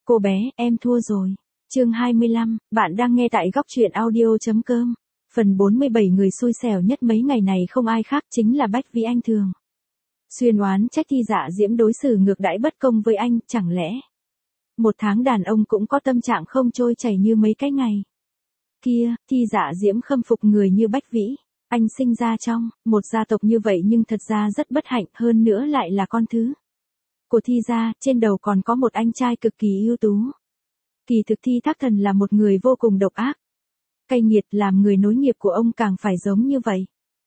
Cô bé, em thua rồi. Chương 25, bạn đang nghe tại góc truyện audio.com. Phần 47 người xui xẻo nhất mấy ngày này không ai khác chính là Bách Vĩ Anh Thường. Xuyên oán trách Thi Dạ Diễm đối xử ngược đãi bất công với anh, chẳng lẽ một tháng đàn ông cũng có tâm trạng không trôi chảy như mấy cái ngày kia. Thi Dạ Diễm khâm phục người như Bách Vĩ. Anh sinh ra trong một gia tộc như vậy nhưng thật ra rất bất hạnh, hơn nữa lại là con thứ của Thi gia, trên đầu còn có một anh trai cực kỳ ưu tú. Kỳ thực Thi Thác Thần là một người vô cùng độc ác, cay nghiệt, làm người nối nghiệp của ông càng phải giống như vậy.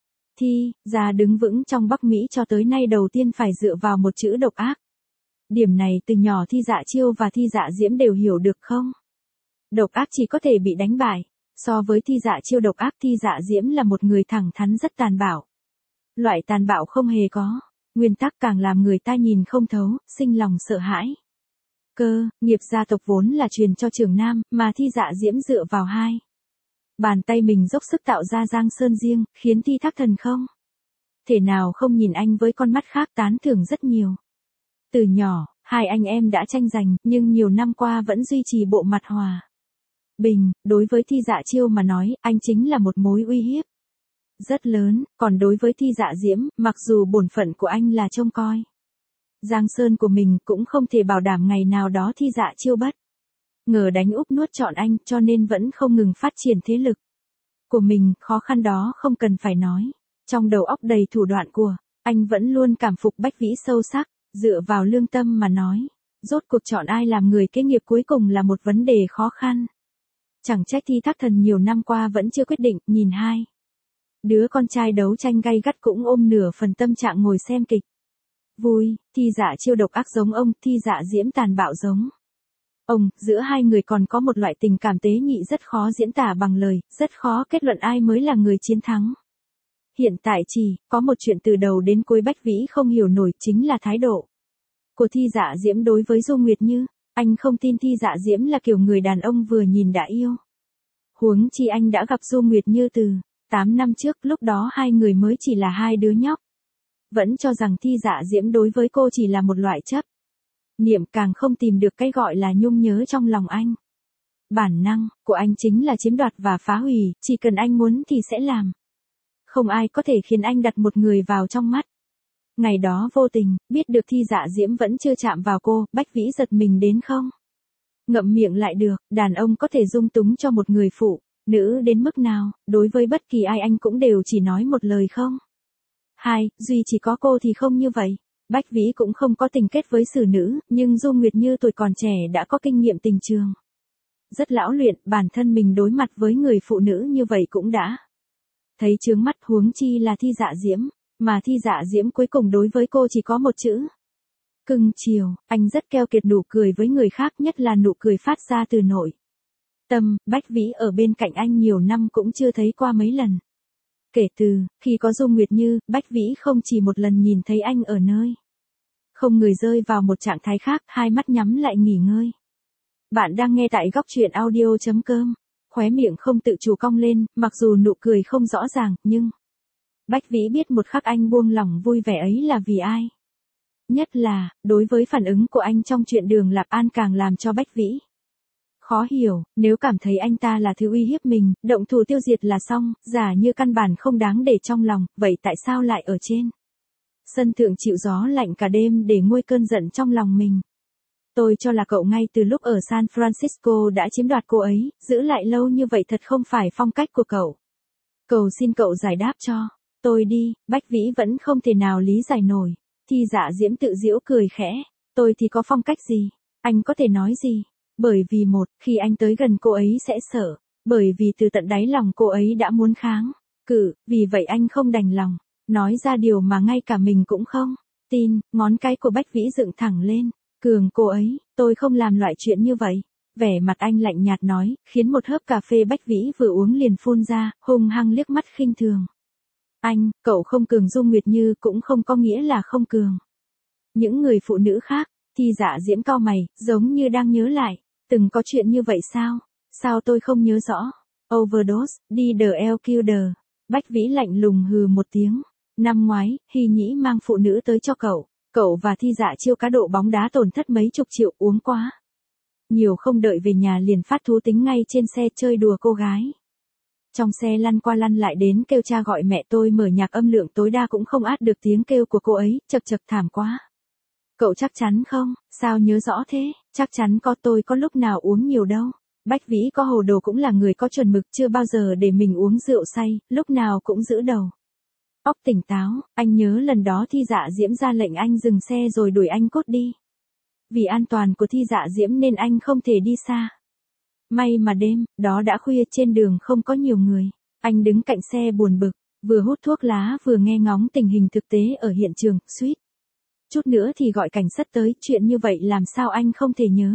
Thi gia đứng vững trong Bắc Mỹ cho tới nay đầu tiên phải dựa vào một chữ độc ác. Điểm này từ nhỏ Thi Dạ Chiêu và Thi Dạ Diễm đều hiểu được không? Độc ác chỉ có thể bị đánh bại. So với Thi Dạ Chiêu độc ác, Thi Dạ Diễm là một người thẳng thắn rất tàn bạo. Loại tàn bạo không hề có nguyên tắc càng làm người ta nhìn không thấu, sinh lòng sợ hãi. Cơ nghiệp gia tộc vốn là truyền cho trưởng nam, mà Thi Dạ Diễm dựa vào hai bàn tay mình dốc sức tạo ra giang sơn riêng, khiến Thi Thác Thần không thể nào không nhìn anh với con mắt khác, tán thưởng rất nhiều. Từ nhỏ, hai anh em đã tranh giành, nhưng nhiều năm qua vẫn duy trì bộ mặt hòa bình. Đối với Thi Dạ Chiêu mà nói, anh chính là một mối uy hiếp rất lớn, còn đối với Thi Dạ Diễm, mặc dù bổn phận của anh là trông coi giang sơn của mình, cũng không thể bảo đảm ngày nào đó Thi Dạ Chiêu bất ngờ đánh úp nuốt trọn anh, cho nên vẫn không ngừng phát triển thế lực của mình. Khó khăn đó không cần phải nói. Trong đầu óc đầy thủ đoạn của anh vẫn luôn cảm phục Bách Vĩ sâu sắc. Dựa vào lương tâm mà nói, rốt cuộc chọn ai làm người kế nghiệp cuối cùng là một vấn đề khó khăn. Chẳng trách Thi Thác Thần nhiều năm qua vẫn chưa quyết định. Nhìn hai đứa con trai đấu tranh gay gắt cũng ôm nửa phần tâm trạng ngồi xem kịch vui. Thi Dạ Chiêu độc ác giống ông, Thi Dạ Diễm tàn bạo giống ông. Giữa hai người còn có một loại tình cảm tế nhị rất khó diễn tả bằng lời, rất khó kết luận ai mới là người chiến thắng. Hiện tại chỉ có một chuyện từ đầu đến cuối Bách Vĩ không hiểu nổi, chính là thái độ của Thi Dạ Diễm đối với Du Nguyệt Như. Anh không tin Thi Dạ Diễm là kiểu người đàn ông vừa nhìn đã yêu. Huống chi anh đã gặp Du Nguyệt Như từ 8 năm trước, lúc đó hai người mới chỉ là hai đứa nhóc. Vẫn cho rằng Thi Dạ Diễm đối với cô chỉ là một loại chấp niệm, càng không tìm được cái gọi là nhung nhớ trong lòng anh. Bản năng của anh chính là chiếm đoạt và phá hủy, chỉ cần anh muốn thì sẽ làm. Không ai có thể khiến anh đặt một người vào trong mắt. Ngày đó vô tình, biết được Thi Dạ Diễm vẫn chưa chạm vào cô, Bách Vĩ giật mình đến không ngậm miệng lại được. Đàn ông có thể dung túng cho một người phụ nữ đến mức nào, đối với bất kỳ ai anh cũng đều chỉ nói một lời không hai, duy chỉ có cô thì không như vậy. Bách Vĩ cũng không có tình kết với xử nữ, nhưng Du Nguyệt Như tuổi còn trẻ đã có kinh nghiệm tình trường rất lão luyện, bản thân mình đối mặt với người phụ nữ như vậy cũng đã thấy chướng mắt, huống chi là Thi Dạ Diễm. Mà Thi Dạ Diễm cuối cùng đối với cô chỉ có một chữ cưng chiều. Anh rất keo kiệt nụ cười với người khác, nhất là nụ cười phát ra từ nội tâm. Bách Vĩ ở bên cạnh anh nhiều năm cũng chưa thấy qua mấy lần. Kể từ khi có Du Nguyệt Như, Bách Vĩ không chỉ một lần nhìn thấy anh ở nơi không người rơi vào một trạng thái khác, hai mắt nhắm lại nghỉ ngơi. Bạn đang nghe tại góc truyện audio.com. Khóe miệng không tự chủ cong lên, mặc dù nụ cười không rõ ràng, nhưng Bách Vĩ biết một khắc anh buông lỏng vui vẻ ấy là vì ai. Nhất là, đối với phản ứng của anh trong chuyện Đường Lạc An càng làm cho Bách Vĩ khó hiểu. Nếu cảm thấy anh ta là thứ uy hiếp mình, động thủ tiêu diệt là xong, giả như căn bản không đáng để trong lòng, vậy tại sao lại ở trên sân thượng chịu gió lạnh cả đêm để nguôi cơn giận trong lòng mình? Tôi cho là cậu ngay từ lúc ở San Francisco đã chiếm đoạt cô ấy, giữ lại lâu như vậy thật không phải phong cách của cậu. Cầu xin cậu giải đáp cho tôi đi. Bách Vĩ vẫn không thể nào lý giải nổi. Thi Dạ Diễm tự giễu cười khẽ. Tôi thì có phong cách gì? Anh có thể nói gì? Bởi vì một, khi anh tới gần cô ấy sẽ sợ. Bởi vì từ tận đáy lòng cô ấy đã muốn kháng cự, vì vậy anh không đành lòng nói ra điều mà ngay cả mình cũng không tin. Ngón cái của Bách Vĩ dựng thẳng lên. Cường cô ấy, tôi không làm loại chuyện như vậy. Vẻ mặt anh lạnh nhạt nói, khiến một hớp cà phê Bách Vĩ vừa uống liền phun ra, hung hăng liếc mắt khinh thường. Anh, cậu không cường Du Nguyệt Như cũng không có nghĩa là không cường những người phụ nữ khác. Thi Dạ Diễm cau mày, giống như đang nhớ lại. Từng có chuyện như vậy sao? Sao tôi không nhớ rõ? Overdose, đi the L Killer. Bách Vĩ lạnh lùng hừ một tiếng. Năm ngoái, Hy Nhĩ mang phụ nữ tới cho cậu. Cậu và Thi Dạ Chiêu cá độ bóng đá tổn thất mấy chục triệu, uống quá nhiều không đợi về nhà liền phát thú tính ngay trên xe chơi đùa cô gái. Trong xe lăn qua lăn lại đến kêu cha gọi mẹ, tôi mở nhạc âm lượng tối đa cũng không át được tiếng kêu của cô ấy, chật chật thảm quá. Cậu chắc chắn không? Sao nhớ rõ thế? Chắc chắn tôi có lúc nào uống nhiều đâu. Bách Vĩ có hồ đồ cũng là người có chuẩn mực, chưa bao giờ để mình uống rượu say, lúc nào cũng giữ đầu óc tỉnh táo. Anh nhớ lần đó Thi Dạ Diễm ra lệnh anh dừng xe rồi đuổi anh cút đi. Vì an toàn của Thi Dạ Diễm nên anh không thể đi xa. May mà đêm đó đã khuya, trên đường không có nhiều người. Anh đứng cạnh xe buồn bực, vừa hút thuốc lá vừa nghe ngóng tình hình thực tế ở hiện trường, suýt chút nữa thì gọi cảnh sát tới, chuyện như vậy làm sao anh không thể nhớ.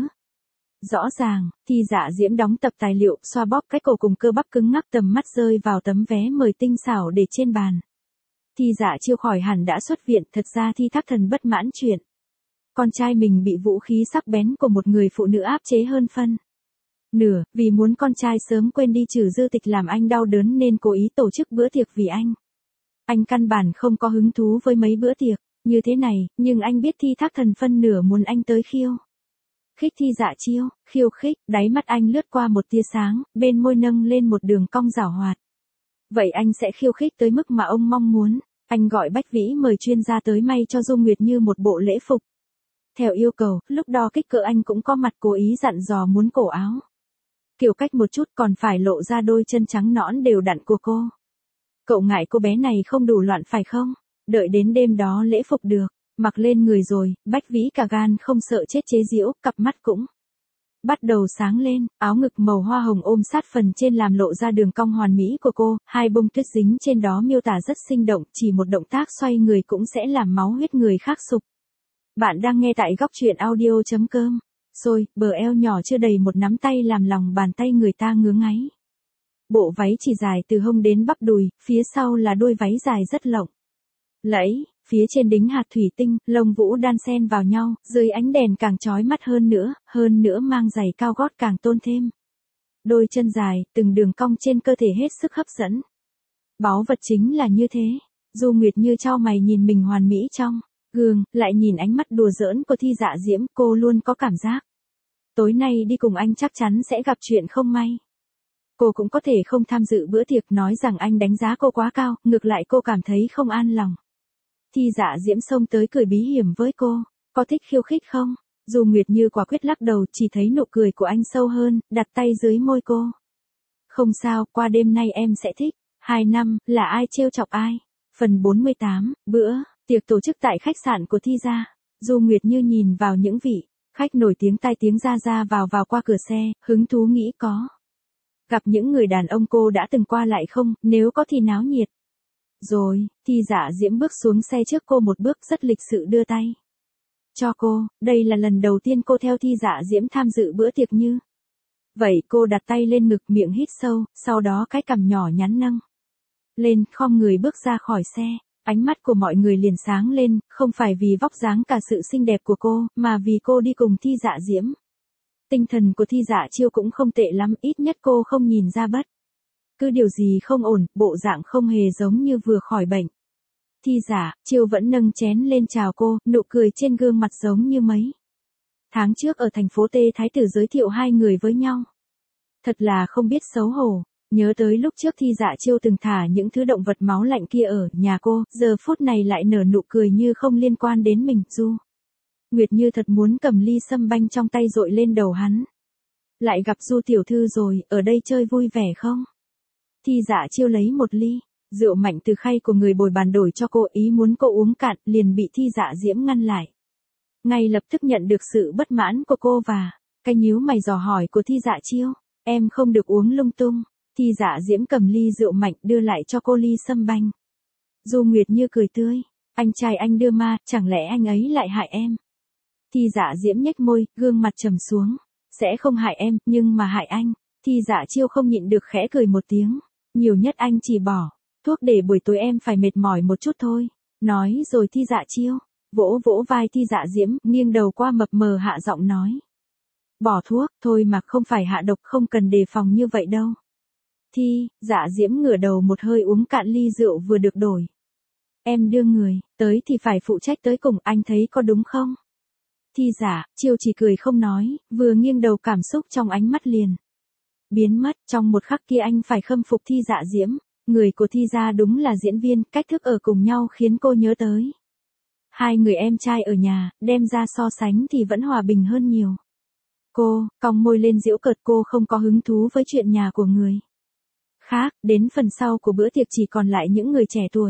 Rõ ràng, Thi Dạ Diễm đóng tập tài liệu, xoa bóp cái cổ cùng cơ bắp cứng ngắc, tầm mắt rơi vào tấm vé mời tinh xảo để trên bàn. Thi Dạ Chiêu khỏi hẳn đã xuất viện, thật ra Thi Thác Thần bất mãn chuyện con trai mình bị vũ khí sắc bén của một người phụ nữ áp chế hơn phân nửa, vì muốn con trai sớm quên đi Trừ Dư Tịch làm anh đau đớn nên cố ý tổ chức bữa tiệc vì anh. Anh căn bản không có hứng thú với mấy bữa tiệc như thế này, nhưng anh biết Thi Thác Thần phân nửa muốn anh tới khiêu khích Thi Dạ Chiêu. Khiêu khích, đáy mắt anh lướt qua một tia sáng, bên môi nâng lên một đường cong giảo hoạt. Vậy anh sẽ khiêu khích tới mức mà ông mong muốn. Anh gọi Bách Vĩ mời chuyên gia tới may cho Dung Nguyệt Như một bộ lễ phục theo yêu cầu, lúc đo kích cỡ anh cũng có mặt cố ý dặn dò muốn cổ áo kiểu cách một chút, còn phải lộ ra đôi chân trắng nõn đều đặn của cô. Cậu ngại cô bé này không đủ loạn phải không? Đợi đến đêm đó lễ phục được mặc lên người rồi, Bách Vĩ cả gan không sợ chết chế giễu, cặp mắt cũng bắt đầu sáng lên, áo ngực màu hoa hồng ôm sát phần trên làm lộ ra đường cong hoàn mỹ của cô, hai bông tuyết dính trên đó miêu tả rất sinh động, chỉ một động tác xoay người cũng sẽ làm máu huyết người khác sục. Bạn đang nghe tại góc truyện audio.com. Rồi, bờ eo nhỏ chưa đầy một nắm tay làm lòng bàn tay người ta ngứa ngáy. Bộ váy chỉ dài từ hông đến bắp đùi, phía sau là đôi váy dài rất lộng lẫy, phía trên đính hạt thủy tinh, lông vũ đan xen vào nhau, dưới ánh đèn càng chói mắt hơn nữa mang giày cao gót càng tôn thêm. Đôi chân dài, từng đường cong trên cơ thể hết sức hấp dẫn. Báu vật chính là như thế. Du Nguyệt Như chau mày nhìn mình hoàn mỹ trong gương, lại nhìn ánh mắt đùa giỡn của Thi Dạ Diễm, cô luôn có cảm giác tối nay đi cùng anh chắc chắn sẽ gặp chuyện không may. Cô cũng có thể không tham dự bữa tiệc, nói rằng anh đánh giá cô quá cao, ngược lại cô cảm thấy không an lòng. Thi Dạ Diễm xông tới cười bí hiểm với cô, có thích khiêu khích không? Du Nguyệt Như quả quyết lắc đầu, chỉ thấy nụ cười của anh sâu hơn, đặt tay dưới môi cô. Không sao, qua đêm nay em sẽ thích. 2 năm, là ai trêu chọc ai? Phần 48, bữa tiệc tổ chức tại khách sạn của Thi gia. Du Nguyệt Như nhìn vào những vị khách nổi tiếng tai tiếng ra vào qua cửa xe, hứng thú nghĩ có gặp những người đàn ông cô đã từng qua lại không, nếu có thì náo nhiệt. Rồi, Thi Dạ Diễm bước xuống xe trước cô một bước, rất lịch sự đưa tay cho cô, đây là lần đầu tiên cô theo Thi Dạ Diễm tham dự bữa tiệc như vậy. Cô đặt tay lên ngực, miệng hít sâu, sau đó cái cằm nhỏ nhắn nâng lên, khom người bước ra khỏi xe. Ánh mắt của mọi người liền sáng lên, không phải vì vóc dáng cả sự xinh đẹp của cô, mà vì cô đi cùng Thi Dạ Diễm. Tinh thần của Thi Dạ Chiêu cũng không tệ lắm, ít nhất cô không nhìn ra bất cứ điều gì không ổn, bộ dạng không hề giống như vừa khỏi bệnh. Thi Dạ Chiêu vẫn nâng chén lên chào cô, nụ cười trên gương mặt giống như mấy tháng trước ở thành phố Tê Thái Tử giới thiệu hai người với nhau. Thật là không biết xấu hổ. Nhớ tới lúc trước Thi Dạ Chiêu từng thả những thứ động vật máu lạnh kia ở nhà cô, giờ phút này lại nở nụ cười như không liên quan đến mình. Du Nguyệt Như thật muốn cầm ly sâm banh trong tay dội lên đầu hắn. Lại gặp Du tiểu thư rồi, ở đây chơi vui vẻ không? Thi Dạ Chiêu lấy một ly rượu mạnh từ khay của người bồi bàn đổi cho cô, ý muốn cô uống cạn, liền bị Thi Dạ Diễm ngăn lại. Ngay lập tức nhận được sự bất mãn của cô và cái nhíu mày dò hỏi của Thi Dạ Chiêu, em không được uống lung tung. Thi Dạ Diễm cầm ly rượu mạnh đưa lại cho cô ly sâm banh. Du Nguyệt Như cười tươi, anh trai anh đưa ma, chẳng lẽ anh ấy lại hại em? Thi Dạ Diễm nhếch môi, gương mặt trầm xuống, sẽ không hại em, nhưng mà hại anh. Thi Dạ Chiêu không nhịn được khẽ cười một tiếng, nhiều nhất anh chỉ bỏ thuốc để buổi tối em phải mệt mỏi một chút thôi. Nói rồi Thi Dạ Chiêu vỗ vỗ vai Thi Dạ Diễm, nghiêng đầu qua mập mờ hạ giọng nói, bỏ thuốc thôi mà, không phải hạ độc, không cần đề phòng như vậy đâu. Thi Dạ Diễm ngửa đầu một hơi uống cạn ly rượu vừa được đổi. Em đưa người tới thì phải phụ trách tới cùng, anh thấy có đúng không? Thi Dạ Chiêu chỉ cười không nói, vừa nghiêng đầu cảm xúc trong ánh mắt liền biến mất. Trong một khắc kia anh phải khâm phục Thi Dạ Diễm. Người của Thi gia đúng là diễn viên, cách thức ở cùng nhau khiến cô nhớ tới hai người em trai ở nhà, đem ra so sánh thì vẫn hòa bình hơn nhiều. Cô cong môi lên giễu cợt, cô không có hứng thú với chuyện nhà của người khác. Đến phần sau của bữa tiệc chỉ còn lại những người trẻ tuổi.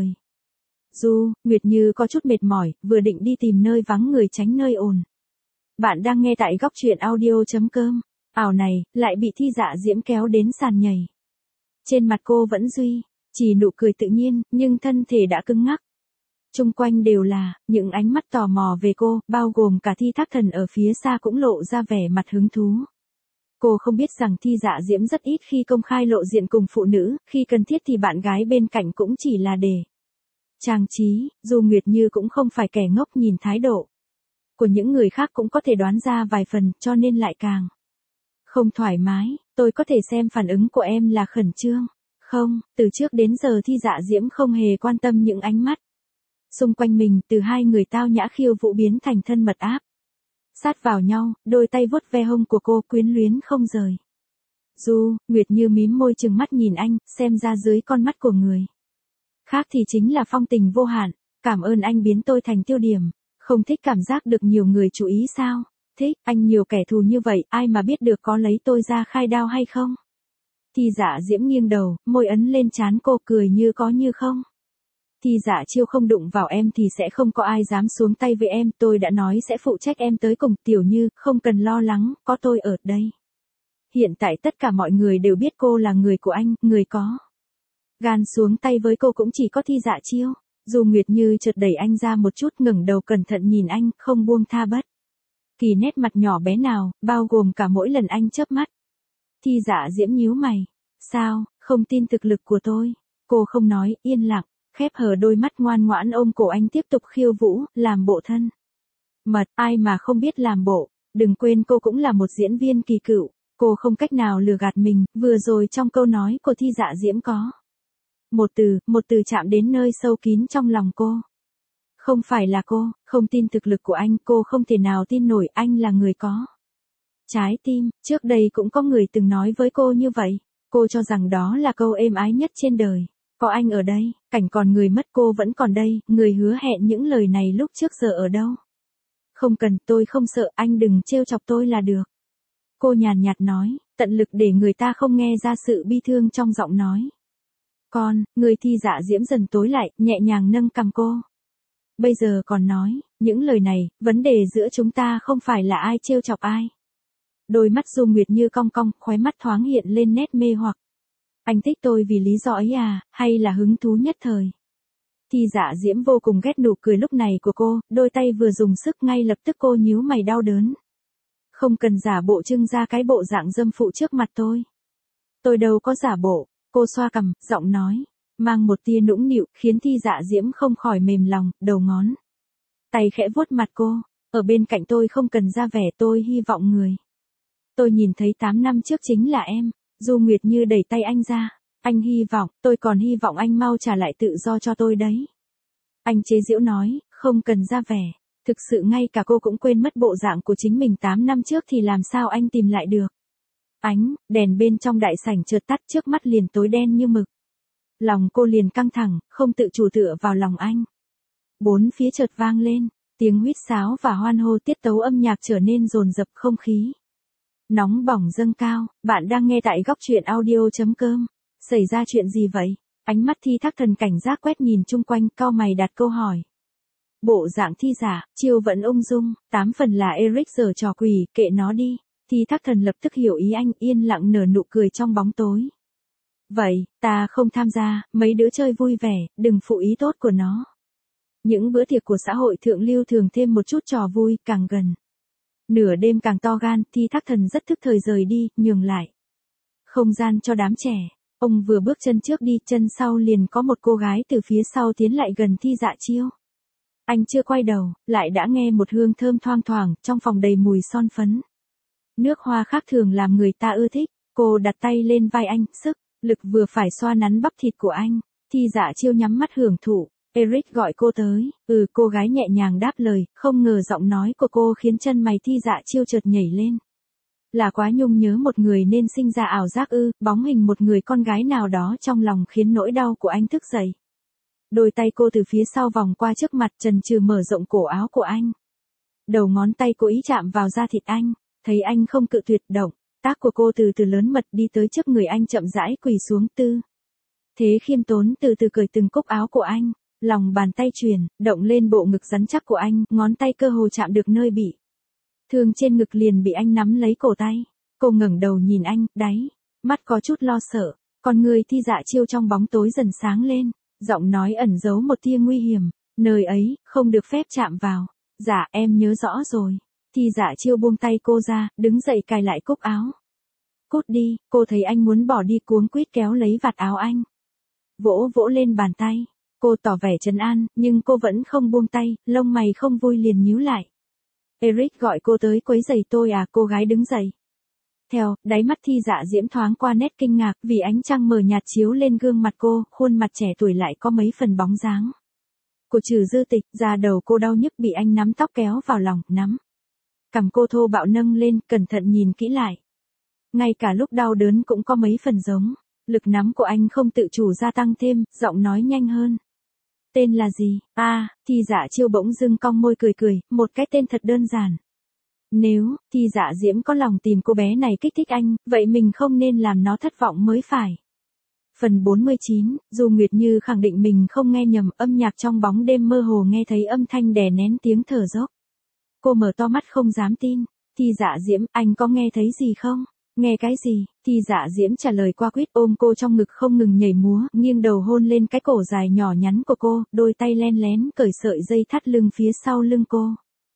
Du, Nguyệt Như có chút mệt mỏi, vừa định đi tìm nơi vắng người tránh nơi ồn. Bạn đang nghe tại góc truyện audio.com. Ảo này, lại bị Thi Dạ Diễm kéo đến sàn nhảy. Trên mặt cô vẫn duy chỉ nụ cười tự nhiên, nhưng thân thể đã cứng ngắc. Chung quanh đều là những ánh mắt tò mò về cô, bao gồm cả Thi Thác Thần ở phía xa cũng lộ ra vẻ mặt hứng thú. Cô không biết rằng Thi Dạ Diễm rất ít khi công khai lộ diện cùng phụ nữ, khi cần thiết thì bạn gái bên cạnh cũng chỉ là để trang trí. Dù Nguyệt Như cũng không phải kẻ ngốc, nhìn thái độ của những người khác cũng có thể đoán ra vài phần, cho nên lại càng không thoải mái. Tôi có thể xem phản ứng của em là khẩn trương không? Từ trước đến giờ Thi Dạ Diễm không hề quan tâm những ánh mắt xung quanh mình, từ hai người tao nhã khiêu vũ biến thành thân mật áp sát vào nhau, đôi tay vuốt ve hông của cô, quyến luyến không rời. Du, Nguyệt Như mím môi chừng mắt nhìn anh, xem ra dưới con mắt của người khác thì chính là phong tình vô hạn. Cảm ơn anh biến tôi thành tiêu điểm. Không thích cảm giác được nhiều người chú ý sao? Thích, anh nhiều kẻ thù như vậy, ai mà biết được có lấy tôi ra khai đao hay không? Thi Dạ Diễm nghiêng đầu, môi ấn lên trán cô, cười như có như không. Thi Dạ Chiêu không đụng vào em thì sẽ không có ai dám xuống tay với em, tôi đã nói sẽ phụ trách em tới cùng. Tiểu Như, không cần lo lắng, có tôi ở đây. Hiện tại tất cả mọi người đều biết cô là người của anh, người có gan xuống tay với cô cũng chỉ có Thi Dạ Chiêu. Dù Nguyệt Như chợt đẩy anh ra một chút, ngẩng đầu cẩn thận nhìn anh, không buông tha bất kỳ nét mặt nhỏ bé nào, bao gồm cả mỗi lần anh chớp mắt. Thi Dạ Diễm nhíu mày. Sao, không tin thực lực của tôi? Cô không nói, yên lặng, khép hờ đôi mắt ngoan ngoãn ôm cổ anh tiếp tục khiêu vũ, làm bộ thân mật. Ai mà không biết làm bộ. Đừng quên cô cũng là một diễn viên kỳ cựu. Cô không cách nào lừa gạt mình. Vừa rồi trong câu nói của Thi Dạ Diễm có một từ chạm đến nơi sâu kín trong lòng cô. Không phải là cô không tin thực lực của anh, cô không thể nào tin nổi anh là người có trái tim. Trước đây cũng có người từng nói với cô như vậy. Cô cho rằng đó là câu êm ái nhất trên đời. Có anh ở đây, cảnh còn người mất cô vẫn còn đây. Người hứa hẹn những lời này lúc trước giờ ở đâu? Không cần, tôi không sợ, anh đừng trêu chọc tôi là được. Cô nhàn nhạt nói, tận lực để người ta không nghe ra sự bi thương trong giọng nói. Người Thi Dạ Diễm dần tối lại, nhẹ nhàng nâng cằm cô. Bây giờ còn nói những lời này, vấn đề giữa chúng ta không phải là ai trêu chọc ai. Đôi mắt Du Nguyệt Như cong cong, khóe mắt thoáng hiện lên nét mê hoặc. Anh thích tôi vì lý do ấy à, hay là hứng thú nhất thời? Thi Dạ Diễm vô cùng ghét nụ cười lúc này của cô, đôi tay vừa dùng sức ngay lập tức cô nhíu mày đau đớn. Không cần giả bộ trưng ra cái bộ dạng dâm phụ trước mặt tôi. Tôi đâu có giả bộ. Cô xoa cằm, giọng nói mang một tia nũng nịu, khiến Thi Dạ Diễm không khỏi mềm lòng, đầu ngón tay khẽ vuốt mặt cô. Ở bên cạnh tôi không cần ra vẻ, tôi hy vọng người tôi nhìn thấy 8 năm trước chính là em. Du Nguyệt Như đẩy tay anh ra. Anh hy vọng, tôi còn hy vọng anh mau trả lại tự do cho tôi đấy. Anh chế giễu nói, không cần ra vẻ. Thực sự ngay cả cô cũng quên mất bộ dạng của chính mình 8 năm trước thì làm sao anh tìm lại được. Đèn bên trong đại sảnh chợt tắt, trước mắt liền tối đen như mực. Lòng cô liền căng thẳng, không tự chủ tựa vào lòng anh. Bốn phía chợt vang lên tiếng huýt sáo và hoan hô, tiết tấu âm nhạc trở nên dồn dập, không khí nóng bỏng dâng cao. Bạn đang nghe tại góc truyện audio.com. Xảy ra chuyện gì vậy? Ánh mắt Thi Thác Thần cảnh giác quét nhìn chung quanh, cau mày đặt câu hỏi. Bộ dạng Thi Dạ Chiêu vẫn ung dung, 8 phần là Eric giở trò quỷ, kệ nó đi. Thi Thác Thần lập tức hiểu ý anh, yên lặng nở nụ cười trong bóng tối. Vậy, ta không tham gia, mấy đứa chơi vui vẻ, đừng phụ ý tốt của nó. Những bữa tiệc của xã hội thượng lưu thường thêm một chút trò vui, càng gần nửa đêm càng to gan. Thi Thác Thần rất thức thời rời đi, nhường lại không gian cho đám trẻ. Ông vừa bước chân trước đi, chân sau liền có một cô gái từ phía sau tiến lại gần Thi Dạ Chiêu. Anh chưa quay đầu, lại đã nghe một hương thơm thoang thoảng, trong phòng đầy mùi son phấn. Nước hoa khác thường làm người ta ưa thích. Cô đặt tay lên vai anh, sức lực vừa phải xoa nắn bắp thịt của anh. Thi Dạ Chiêu nhắm mắt hưởng thụ. Eric gọi cô tới, cô gái nhẹ nhàng đáp lời, không ngờ giọng nói của cô khiến chân mày Thi Dạ Chiêu chợt nhảy lên. Là quá nhung nhớ một người nên sinh ra ảo giác bóng hình một người con gái nào đó trong lòng khiến nỗi đau của anh thức dậy. Đôi tay cô từ phía sau vòng qua trước mặt chần chừ mở rộng cổ áo của anh. Đầu ngón tay cố ý chạm vào da thịt anh, thấy anh không cự tuyệt động, tác của cô từ từ lớn mật đi tới trước người anh chậm rãi quỳ xuống thế khiêm tốn từ từ cởi từng cúc áo của anh, lòng bàn tay chuyển, động lên bộ ngực rắn chắc của anh, ngón tay cơ hồ chạm được nơi bị thương trên ngực liền bị anh nắm lấy cổ tay. Cô ngẩng đầu nhìn anh, đáy mắt có chút lo sợ, con người Thi Dạ Chiêu trong bóng tối dần sáng lên, giọng nói ẩn giấu một tia nguy hiểm, nơi ấy, không được phép chạm vào. Dạ, em nhớ rõ rồi. Thi Dạ Chiêu buông tay cô ra, đứng dậy cài lại cúc áo. Cút đi, cô thấy anh muốn bỏ đi cuống quýt kéo lấy vạt áo anh. Vỗ vỗ lên bàn tay, cô tỏ vẻ trấn an, nhưng cô vẫn không buông tay, lông mày không vui liền nhíu lại. Eric gọi cô tới quấy rầy tôi à, cô gái đứng dậy. Theo, đáy mắt Thi Dạ Diễm thoáng qua nét kinh ngạc vì ánh trăng mờ nhạt chiếu lên gương mặt cô, khuôn mặt trẻ tuổi lại có mấy phần bóng dáng của Trừ Dư Tịch, da đầu cô đau nhức bị anh nắm tóc kéo vào lòng, nắm. Cằm cô thô bạo nâng lên, cẩn thận nhìn kỹ lại. Ngay cả lúc đau đớn cũng có mấy phần giống, lực nắm của anh không tự chủ gia tăng thêm, giọng nói nhanh hơn. Tên là gì? Thi Dạ Chiêu bỗng dưng cong môi cười, một cái tên thật đơn giản. Nếu, Thi Dạ Diễm có lòng tìm cô bé này kích thích anh, vậy mình không nên làm nó thất vọng mới phải. Phần 49, dù Nguyệt Như khẳng định mình không nghe nhầm, âm nhạc trong bóng đêm mơ hồ nghe thấy âm thanh đè nén tiếng thở dốc. Cô mở to mắt không dám tin. Thi Dạ Diễm, anh có nghe thấy gì không? Nghe cái gì? Thi Dạ Diễm trả lời qua quýt, ôm cô trong ngực không ngừng nhảy múa, nghiêng đầu hôn lên cái cổ dài nhỏ nhắn của cô, đôi tay len lén cởi sợi dây thắt lưng phía sau lưng cô.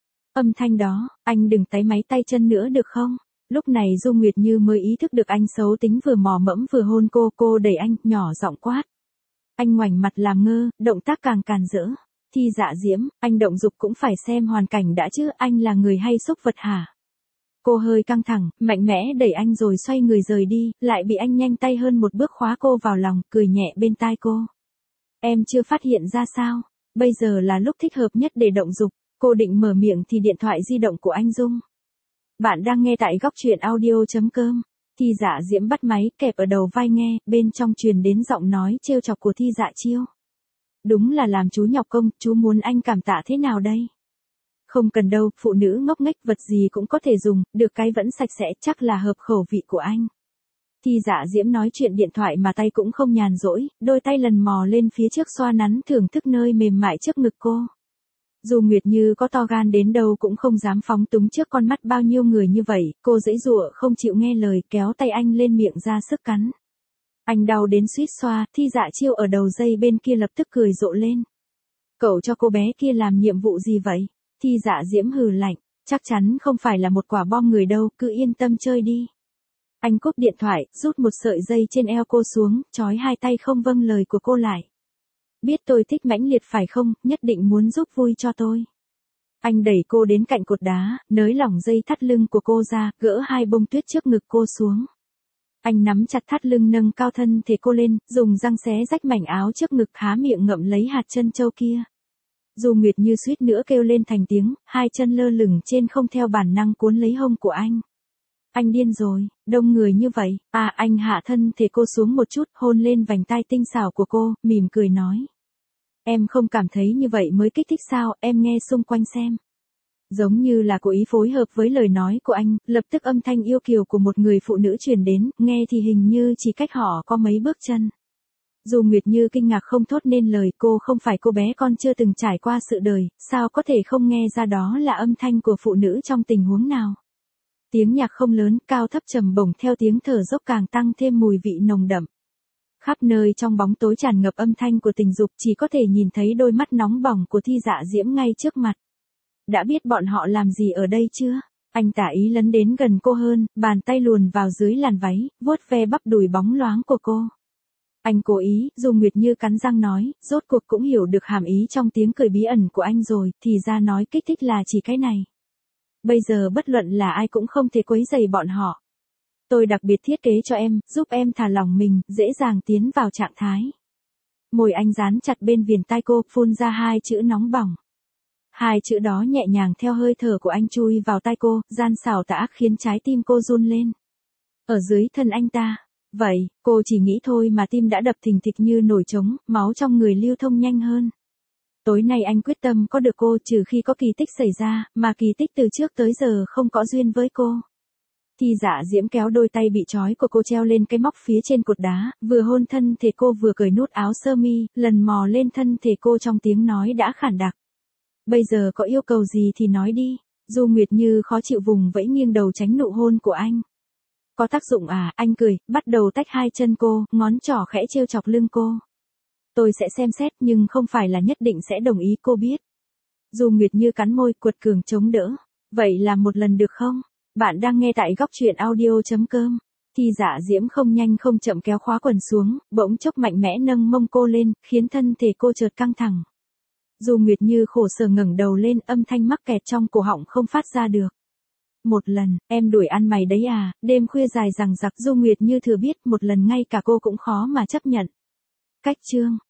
Âm thanh đó, anh đừng táy máy tay chân nữa được không? Lúc này Du Nguyệt Như mới ý thức được anh xấu tính, vừa mò mẫm vừa hôn cô đẩy anh, nhỏ giọng quát. Anh ngoảnh mặt làm ngơ, động tác càng càn rỡ. Thi Dạ Diễm, anh động dục cũng phải xem hoàn cảnh đã chứ, anh là người hay xúc vật hả? Cô hơi căng thẳng, mạnh mẽ đẩy anh rồi xoay người rời đi, lại bị anh nhanh tay hơn một bước khóa cô vào lòng, cười nhẹ bên tai cô. Em chưa phát hiện ra sao? Bây giờ là lúc thích hợp nhất để động dục. Cô định mở miệng thì điện thoại di động của anh rung. Bạn đang nghe tại góc truyện audio.com. Thi Dạ Diễm bắt máy, kẹp ở đầu vai nghe, bên trong truyền đến giọng nói trêu chọc của Thi Dạ Chiêu. Đúng là làm chú nhọc công, chú muốn anh cảm tạ thế nào đây? Không cần đâu, phụ nữ ngốc nghếch vật gì cũng có thể dùng, được cái vẫn sạch sẽ, chắc là hợp khẩu vị của anh. Thi Dạ Diễm nói chuyện điện thoại mà tay cũng không nhàn rỗi, đôi tay lần mò lên phía trước xoa nắn thưởng thức nơi mềm mại trước ngực cô. Dù Nguyệt Như có to gan đến đâu cũng không dám phóng túng trước con mắt bao nhiêu người như vậy, cô giãy giụa không chịu nghe lời, kéo tay anh lên miệng ra sức cắn. Anh đau đến suýt xoa, Thi Dạ Chiêu ở đầu dây bên kia lập tức cười rộ lên. Cậu cho cô bé kia làm nhiệm vụ gì vậy? Thi Dạ Diễm hừ lạnh, chắc chắn không phải là một quả bom người đâu, cứ yên tâm chơi đi. Anh cúp điện thoại, rút một sợi dây trên eo cô xuống, trói hai tay không vâng lời của cô lại. Biết tôi thích mãnh liệt phải không, nhất định muốn giúp vui cho tôi. Anh đẩy cô đến cạnh cột đá, nới lỏng dây thắt lưng của cô ra, gỡ hai bông tuyết trước ngực cô xuống. Anh nắm chặt thắt lưng nâng cao thân thể cô lên, dùng răng xé rách mảnh áo trước ngực, há miệng ngậm lấy hạt chân châu kia. Dù Nguyệt Như suýt nữa kêu lên thành tiếng, hai chân lơ lửng trên không theo bản năng cuốn lấy hông của anh. Anh điên rồi, đông người như vậy. Anh hạ thân thể cô xuống một chút, hôn lên vành tai tinh xảo của cô, mỉm cười nói. Em không cảm thấy như vậy mới kích thích sao, em nghe xung quanh xem. Giống như là cố ý phối hợp với lời nói của anh, lập tức âm thanh yêu kiều của một người phụ nữ truyền đến, nghe thì hình như chỉ cách họ có mấy bước chân. Dù Nguyệt Như kinh ngạc không thốt nên lời, cô không phải cô bé con chưa từng trải qua sự đời, sao có thể không nghe ra đó là âm thanh của phụ nữ trong tình huống nào. Tiếng nhạc không lớn, cao thấp trầm bổng theo tiếng thở dốc càng tăng thêm mùi vị nồng đậm. Khắp nơi trong bóng tối tràn ngập âm thanh của tình dục, chỉ có thể nhìn thấy đôi mắt nóng bỏng của Thi Dạ Diễm ngay trước mặt. Đã biết bọn họ làm gì ở đây chưa? Anh tả ý lấn đến gần cô hơn, bàn tay luồn vào dưới làn váy, vuốt ve bắp đùi bóng loáng của cô. Anh cố ý, dù Nguyệt Như cắn răng nói, rốt cuộc cũng hiểu được hàm ý trong tiếng cười bí ẩn của anh rồi, thì ra nói kích thích là chỉ cái này. Bây giờ bất luận là ai cũng không thể quấy rầy bọn họ. Tôi đặc biệt thiết kế cho em, giúp em thả lỏng mình, dễ dàng tiến vào trạng thái. Môi anh dán chặt bên viền tai cô, phun ra hai chữ nóng bỏng. Hai chữ đó nhẹ nhàng theo hơi thở của anh chui vào tai cô, gian xảo tả khiến trái tim cô run lên. Ở dưới thân anh ta. Vậy, cô chỉ nghĩ thôi mà tim đã đập thình thịch như nổi trống, máu trong người lưu thông nhanh hơn. Tối nay anh quyết tâm có được cô trừ khi có kỳ tích xảy ra, mà kỳ tích từ trước tới giờ không có duyên với cô. Thì Dạ Diễm kéo đôi tay bị trói của cô treo lên cái móc phía trên cột đá, vừa hôn thân thể cô vừa cởi nút áo sơ mi, lần mò lên thân thể cô trong tiếng nói đã khản đặc. Bây giờ có yêu cầu gì thì nói đi. Du Nguyệt Như khó chịu vùng vẫy nghiêng đầu tránh nụ hôn của anh. Có tác dụng à, anh cười, bắt đầu tách hai chân cô, ngón trỏ khẽ trêu chọc lưng cô. Tôi sẽ xem xét nhưng không phải là nhất định sẽ đồng ý, cô biết. Du Nguyệt Như cắn môi, quật cường chống đỡ. Vậy là một lần được không? Bạn đang nghe tại góc truyện audio.com. Thì Dạ Diễm không nhanh không chậm kéo khóa quần xuống, bỗng chốc mạnh mẽ nâng mông cô lên, khiến thân thể cô chợt căng thẳng. Du Nguyệt Như khổ sở ngẩng đầu lên, âm thanh mắc kẹt trong cổ họng không phát ra được. Một lần, em đuổi ăn mày đấy à, đêm khuya dài dằng dặc. Du Nguyệt Như thừa biết một lần ngay cả cô cũng khó mà chấp nhận. Cách chương.